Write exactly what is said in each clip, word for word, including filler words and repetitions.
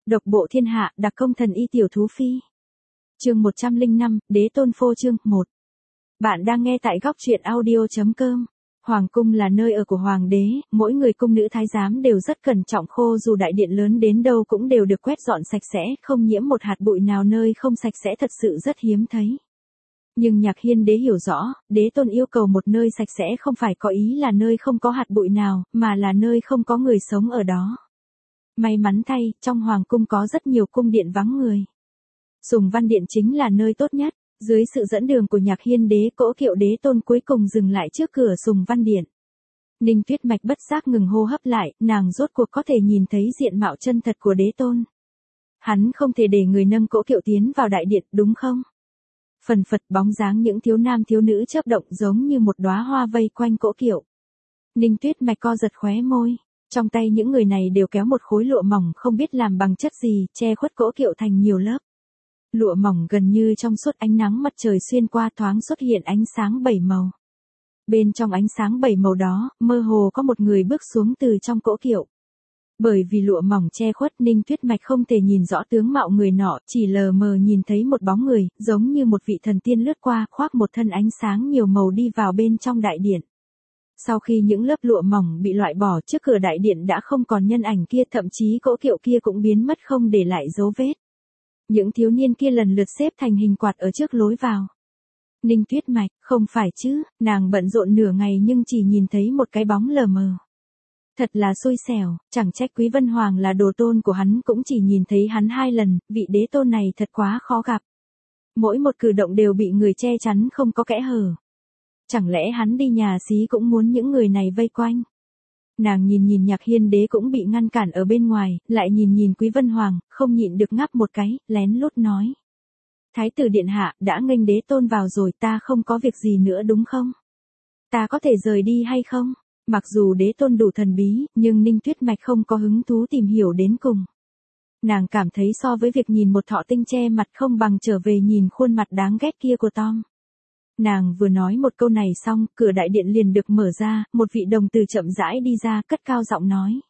Độc bộ thiên hạ, đặc công thần y tiểu thú phi. Chương một trăm lẻ năm, Đế tôn phô trương, một. Bạn đang nghe tại góc truyện audio chấm com. Hoàng cung là nơi ở của hoàng đế, mỗi người cung nữ thái giám đều rất cẩn trọng, khô dù đại điện lớn đến đâu cũng đều được quét dọn sạch sẽ, không nhiễm một hạt bụi nào, nơi không sạch sẽ thật sự rất hiếm thấy. Nhưng Nhạc Hiên đế hiểu rõ, đế tôn yêu cầu một nơi sạch sẽ không phải có ý là nơi không có hạt bụi nào, mà là nơi không có người sống ở đó. May mắn thay, trong hoàng cung có rất nhiều cung điện vắng người. Sùng Văn Điện chính là nơi tốt nhất. Dưới sự dẫn đường của Nhạc Hiên đế, cỗ kiệu đế tôn cuối cùng dừng lại trước cửa Sùng Văn Điện. Ninh Tuyết Mạch bất giác ngừng hô hấp lại, nàng rốt cuộc có thể nhìn thấy diện mạo chân thật của đế tôn. Hắn không thể để người nâng cỗ kiệu tiến vào đại điện, đúng không? Phần phật bóng dáng những thiếu nam thiếu nữ chớp động giống như một đóa hoa vây quanh cỗ kiệu. Ninh Tuyết Mạch co giật khóe môi. Trong tay những người này đều kéo một khối lụa mỏng không biết làm bằng chất gì, che khuất cỗ kiệu thành nhiều lớp. Lụa mỏng gần như trong suốt, ánh nắng mặt trời xuyên qua thoáng xuất hiện ánh sáng bảy màu. Bên trong ánh sáng bảy màu đó, mơ hồ có một người bước xuống từ trong cỗ kiệu. Bởi vì lụa mỏng che khuất, Ninh Tuyết Mạch không thể nhìn rõ tướng mạo người nọ, chỉ lờ mờ nhìn thấy một bóng người, giống như một vị thần tiên lướt qua, khoác một thân ánh sáng nhiều màu đi vào bên trong đại điện. Sau khi những lớp lụa mỏng bị loại bỏ, trước cửa đại điện đã không còn nhân ảnh kia, thậm chí cỗ kiệu kia cũng biến mất không để lại dấu vết. Những thiếu niên kia lần lượt xếp thành hình quạt ở trước lối vào. Ninh Tuyết Mạch, không phải chứ, nàng bận rộn nửa ngày nhưng chỉ nhìn thấy một cái bóng lờ mờ. Thật là xui xẻo, chẳng trách Quý Vân Hoàng là đồ tôn của hắn cũng chỉ nhìn thấy hắn hai lần, vị đế tôn này thật quá khó gặp. Mỗi một cử động đều bị người che chắn không có kẽ hở. Chẳng lẽ hắn đi nhà xí cũng muốn những người này vây quanh? Nàng nhìn nhìn Nhạc Hiên đế cũng bị ngăn cản ở bên ngoài, lại nhìn nhìn Quý Vân Hoàng, không nhịn được ngáp một cái, lén lút nói. Thái tử điện hạ, đã nghênh đế tôn vào rồi, ta không có việc gì nữa đúng không? Ta có thể rời đi hay không? Mặc dù đế tôn đủ thần bí, nhưng Ninh Tuyết Mạch không có hứng thú tìm hiểu đến cùng. Nàng cảm thấy so với việc nhìn một thọ tinh che mặt không bằng trở về nhìn khuôn mặt đáng ghét kia của Tom. Nàng vừa nói một câu này xong, cửa đại điện liền được mở ra, một vị đồng tử chậm rãi đi ra, cất cao giọng nói.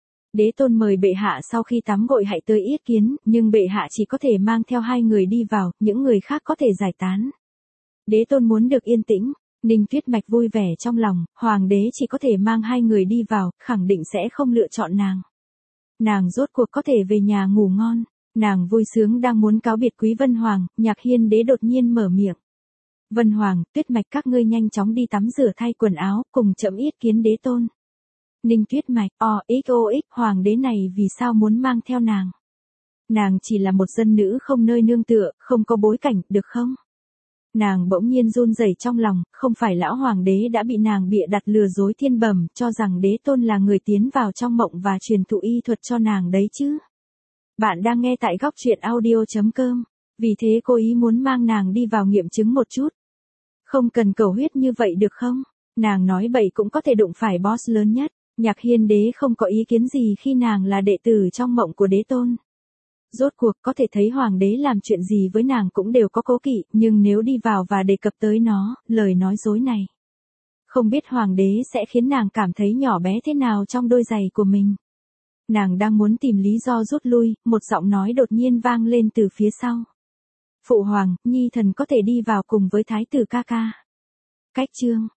Đế tôn mời bệ hạ sau khi tắm gội hãy tới yết kiến, nhưng bệ hạ chỉ có thể mang theo hai người đi vào, những người khác có thể giải tán. Đế tôn muốn được yên tĩnh. Ninh Tuyết Mạch vui vẻ trong lòng, hoàng đế chỉ có thể mang hai người đi vào, khẳng định sẽ không lựa chọn nàng. Nàng rốt cuộc có thể về nhà ngủ ngon. Nàng vui sướng đang muốn cáo biệt Quý Vân Hoàng, Nhạc Hiên đế đột nhiên mở miệng. Vân Hoàng, Tuyết Mạch các ngươi nhanh chóng đi tắm rửa thay quần áo, cùng chậm yết kiến đế tôn. Ninh Tuyết Mạch, o x o x, hoàng đế này vì sao muốn mang theo nàng? Nàng chỉ là một dân nữ không nơi nương tựa, không có bối cảnh, được không? Nàng bỗng nhiên run rẩy trong lòng, không phải lão hoàng đế đã bị nàng bịa đặt lừa dối thiên bẩm, cho rằng đế tôn là người tiến vào trong mộng và truyền thụ y thuật cho nàng đấy chứ? Bạn đang nghe tại góc truyện audio chấm com, vì thế cô ý muốn mang nàng đi vào nghiệm chứng một chút. Không cần cầu huyết như vậy được không? Nàng nói bậy cũng có thể đụng phải boss lớn nhất. Nhạc Hiên đế không có ý kiến gì khi nàng là đệ tử trong mộng của đế tôn. Rốt cuộc có thể thấy hoàng đế làm chuyện gì với nàng cũng đều có cố kỵ, nhưng nếu đi vào và đề cập tới nó, lời nói dối này. Không biết hoàng đế sẽ khiến nàng cảm thấy nhỏ bé thế nào trong đôi giày của mình. Nàng đang muốn tìm lý do rút lui, một giọng nói đột nhiên vang lên từ phía sau. Phụ hoàng, nhi thần có thể đi vào cùng với thái tử ca ca. Cách chương.